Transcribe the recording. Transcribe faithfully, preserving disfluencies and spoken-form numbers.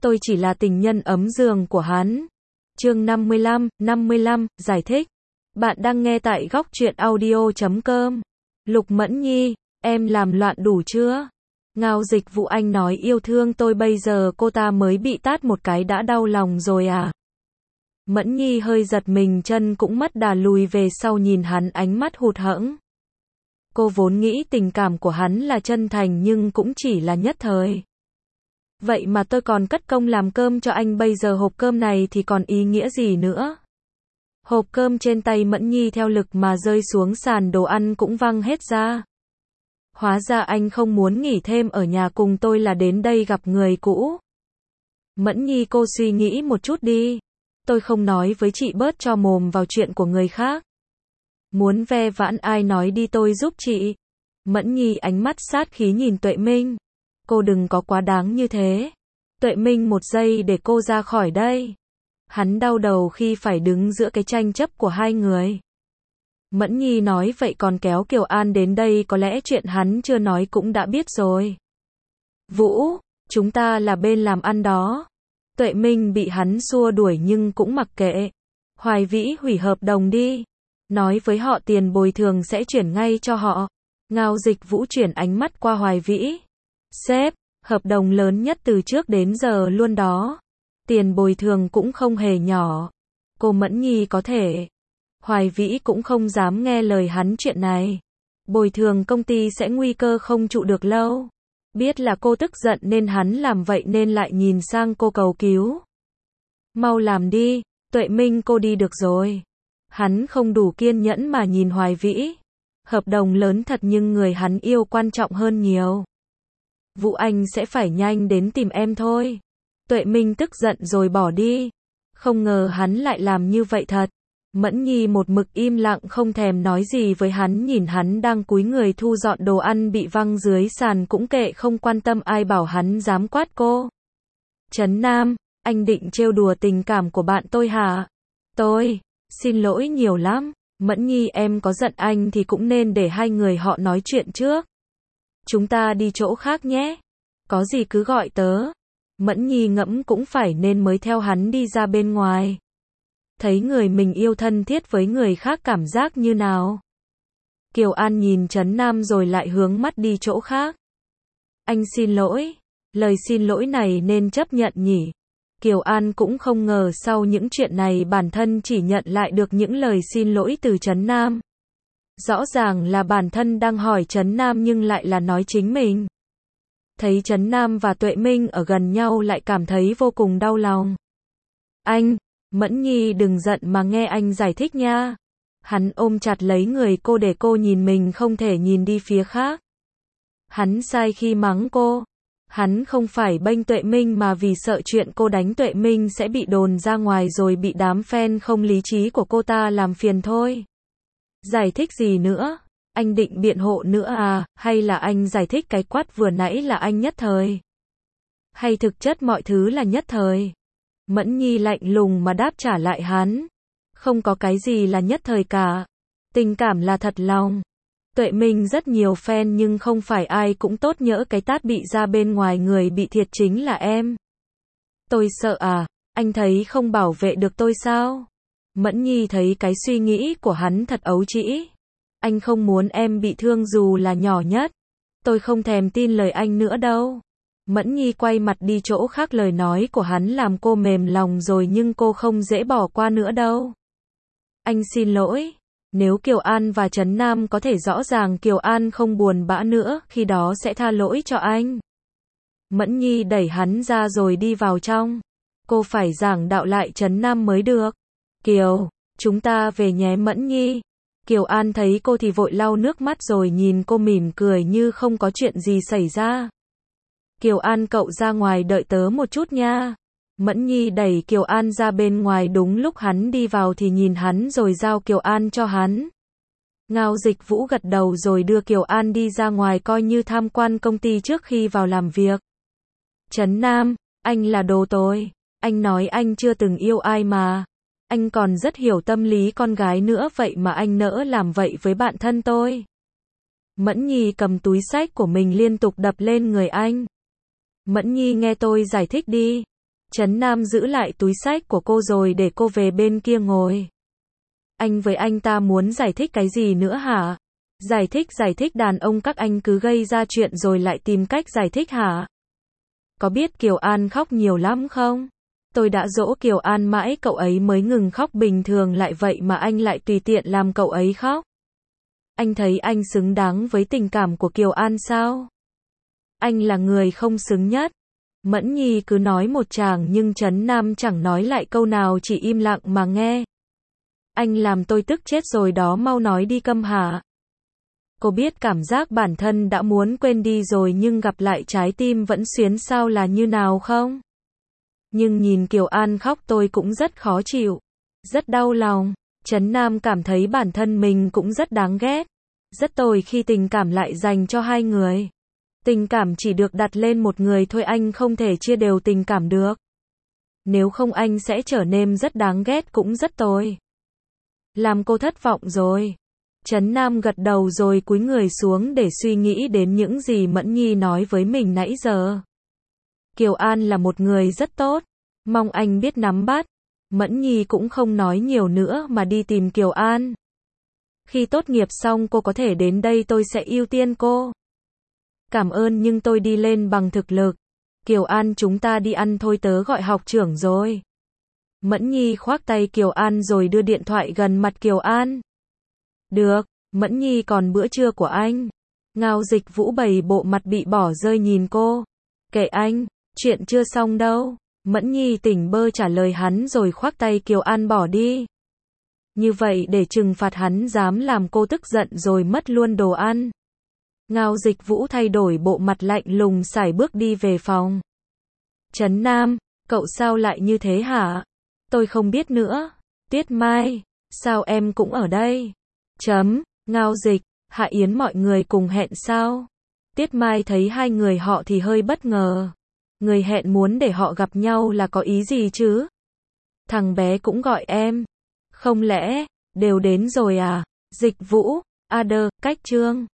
tôi chỉ là tình nhân ấm giường của hắn. Chương năm mươi lăm, năm mươi lăm, giải thích. Bạn đang nghe tại góc truyện audio chấm com. Lục Mẫn Nhi, em làm loạn đủ chưa? Ngao Dịch Vũ Anh nói yêu thương tôi bây giờ cô ta mới bị tát một cái đã đau lòng rồi à? Mẫn Nhi hơi giật mình, chân cũng mất đà lùi về sau nhìn hắn ánh mắt hụt hẫng. Cô vốn nghĩ tình cảm của hắn là chân thành nhưng cũng chỉ là nhất thời. Vậy mà tôi còn cất công làm cơm cho anh, bây giờ hộp cơm này thì còn ý nghĩa gì nữa? Hộp cơm trên tay Mẫn Nhi theo lực mà rơi xuống sàn, đồ ăn cũng văng hết ra. Hóa ra anh không muốn nghỉ thêm ở nhà cùng tôi là đến đây gặp người cũ. Mẫn Nhi, cô suy nghĩ một chút đi. Tôi không nói với chị bớt cho mồm vào chuyện của người khác. Muốn ve vãn ai nói đi, tôi giúp chị. Mẫn Nhi ánh mắt sát khí nhìn Tuệ Minh. Cô đừng có quá đáng như thế. Tuệ Minh, một giây để cô ra khỏi đây. Hắn đau đầu khi phải đứng giữa cái tranh chấp của hai người. Mẫn Nhi nói vậy còn kéo Kiều An đến đây, có lẽ chuyện hắn chưa nói cũng đã biết rồi. Vũ, chúng ta là bên làm ăn đó. Tuệ Minh bị hắn xua đuổi nhưng cũng mặc kệ. Hoài Vĩ, hủy hợp đồng đi. Nói với họ tiền bồi thường sẽ chuyển ngay cho họ. Ngao Dịch Vũ chuyển ánh mắt qua Hoài Vĩ. Sếp, hợp đồng lớn nhất từ trước đến giờ luôn đó. Tiền bồi thường cũng không hề nhỏ. Cô Mẫn Nhi có thể. Hoài Vĩ cũng không dám nghe lời hắn chuyện này. Bồi thường công ty sẽ nguy cơ không trụ được lâu. Biết là cô tức giận nên hắn làm vậy nên lại nhìn sang cô cầu cứu. Mau làm đi, Tuệ Minh, cô đi được rồi. Hắn không đủ kiên nhẫn mà nhìn Hoài Vĩ. Hợp đồng lớn thật nhưng người hắn yêu quan trọng hơn nhiều. Vũ Anh sẽ phải nhanh đến tìm em thôi. Tuệ Minh tức giận rồi bỏ đi. Không ngờ hắn lại làm như vậy thật. Mẫn Nhi một mực im lặng không thèm nói gì với hắn, nhìn hắn đang cúi người thu dọn đồ ăn bị văng dưới sàn cũng kệ, không quan tâm ai bảo hắn dám quát cô. Trấn Nam, anh định trêu đùa tình cảm của bạn tôi hả? Tôi, xin lỗi nhiều lắm. Mẫn Nhi, em có giận anh thì cũng nên để hai người họ nói chuyện trước. Chúng ta đi chỗ khác nhé. Có gì cứ gọi tớ. Mẫn Nhi ngẫm cũng phải nên mới theo hắn đi ra bên ngoài. Thấy người mình yêu thân thiết với người khác cảm giác như nào? Kiều An nhìn Trấn Nam rồi lại hướng mắt đi chỗ khác. Anh xin lỗi. Lời xin lỗi này nên chấp nhận nhỉ? Kiều An cũng không ngờ sau những chuyện này bản thân chỉ nhận lại được những lời xin lỗi từ Trấn Nam. Rõ ràng là bản thân đang hỏi Trấn Nam nhưng lại là nói chính mình. Thấy Trấn Nam và Tuệ Minh ở gần nhau lại cảm thấy vô cùng đau lòng. Anh, Mẫn Nhi đừng giận mà nghe anh giải thích nha. Hắn ôm chặt lấy người cô để cô nhìn mình không thể nhìn đi phía khác. Hắn sai khi mắng cô. Hắn không phải bênh Tuệ Minh mà vì sợ chuyện cô đánh Tuệ Minh sẽ bị đồn ra ngoài rồi bị đám fan không lý trí của cô ta làm phiền thôi. Giải thích gì nữa? Anh định biện hộ nữa à? Hay là anh giải thích cái quát vừa nãy là anh nhất thời? Hay thực chất mọi thứ là nhất thời? Mẫn Nhi lạnh lùng mà đáp trả lại hắn. Không có cái gì là nhất thời cả. Tình cảm là thật lòng. Tuệ Minh rất nhiều fan nhưng không phải ai cũng tốt, nhỡ cái tát bị ra bên ngoài người bị thiệt chính là em. Tôi sợ à? Anh thấy không bảo vệ được tôi sao? Mẫn Nhi thấy cái suy nghĩ của hắn thật ấu trĩ. Anh không muốn em bị thương dù là nhỏ nhất. Tôi không thèm tin lời anh nữa đâu. Mẫn Nhi quay mặt đi chỗ khác, lời nói của hắn làm cô mềm lòng rồi nhưng cô không dễ bỏ qua nữa đâu. Anh xin lỗi. Nếu Kiều An và Trấn Nam có thể rõ ràng Kiều An không buồn bã nữa, khi đó sẽ tha lỗi cho anh. Mẫn Nhi đẩy hắn ra rồi đi vào trong. Cô phải giảng đạo lại Trấn Nam mới được. Kiều, chúng ta về nhé Mẫn Nhi. Kiều An thấy cô thì vội lau nước mắt rồi nhìn cô mỉm cười như không có chuyện gì xảy ra. Kiều An, cậu ra ngoài đợi tớ một chút nha. Mẫn Nhi đẩy Kiều An ra bên ngoài, đúng lúc hắn đi vào thì nhìn hắn rồi giao Kiều An cho hắn. Ngao Dịch Vũ gật đầu rồi đưa Kiều An đi ra ngoài coi như tham quan công ty trước khi vào làm việc. Trấn Nam, anh là đồ tồi. Anh nói anh chưa từng yêu ai mà. Anh còn rất hiểu tâm lý con gái nữa, vậy mà anh nỡ làm vậy với bạn thân tôi. Mẫn Nhi cầm túi xách của mình liên tục đập lên người anh. Mẫn Nhi, nghe tôi giải thích đi. Trấn Nam giữ lại túi xách của cô rồi để cô về bên kia ngồi. Anh với anh ta muốn giải thích cái gì nữa hả? Giải thích giải thích đàn ông các anh cứ gây ra chuyện rồi lại tìm cách giải thích hả? Có biết Kiều An khóc nhiều lắm không? Tôi đã dỗ Kiều An mãi cậu ấy mới ngừng khóc, bình thường lại vậy mà anh lại tùy tiện làm cậu ấy khóc. Anh thấy anh xứng đáng với tình cảm của Kiều An sao? Anh là người không xứng nhất. Mẫn Nhi cứ nói một tràng nhưng Trấn Nam chẳng nói lại câu nào, chỉ im lặng mà nghe. Anh làm tôi tức chết rồi đó, mau nói đi câm hả? Cô biết cảm giác bản thân đã muốn quên đi rồi nhưng gặp lại trái tim vẫn xuyến sao là như nào không? Nhưng nhìn Kiều An khóc tôi cũng rất khó chịu, rất đau lòng. Trấn Nam cảm thấy bản thân mình cũng rất đáng ghét, rất tồi khi tình cảm lại dành cho hai người. Tình cảm chỉ được đặt lên một người thôi, anh không thể chia đều tình cảm được. Nếu không anh sẽ trở nên rất đáng ghét, cũng rất tồi. Làm cô thất vọng rồi. Trấn Nam gật đầu rồi cúi người xuống để suy nghĩ đến những gì Mẫn Nhi nói với mình nãy giờ. Kiều An là một người rất tốt, mong anh biết nắm bắt. Mẫn Nhi cũng không nói nhiều nữa mà đi tìm Kiều An. Khi tốt nghiệp xong cô có thể đến đây, tôi sẽ ưu tiên cô. Cảm ơn nhưng tôi đi lên bằng thực lực. Kiều An, chúng ta đi ăn thôi, tớ gọi học trưởng rồi. Mẫn Nhi khoác tay Kiều An rồi đưa điện thoại gần mặt Kiều An. Được, Mẫn Nhi, còn bữa trưa của anh? Ngao Dịch Vũ bày bộ mặt bị bỏ rơi nhìn cô. Kệ anh, chuyện chưa xong đâu. Mẫn Nhi tỉnh bơ trả lời hắn rồi khoác tay Kiều An bỏ đi. Như vậy để trừng phạt hắn dám làm cô tức giận rồi mất luôn đồ ăn. Ngao Dịch Vũ thay đổi bộ mặt lạnh lùng sải bước đi về phòng. Trấn Nam, cậu sao lại như thế hả? Tôi không biết nữa. Tiết Mai, sao em cũng ở đây? Chấm, Ngao Dịch, Hạ Yến mọi người cùng hẹn sao? Tiết Mai thấy hai người họ thì hơi bất ngờ. Người hẹn muốn để họ gặp nhau là có ý gì chứ? Thằng bé cũng gọi em. Không lẽ, đều đến rồi à? Dịch Vũ, Ader, Cách Trương.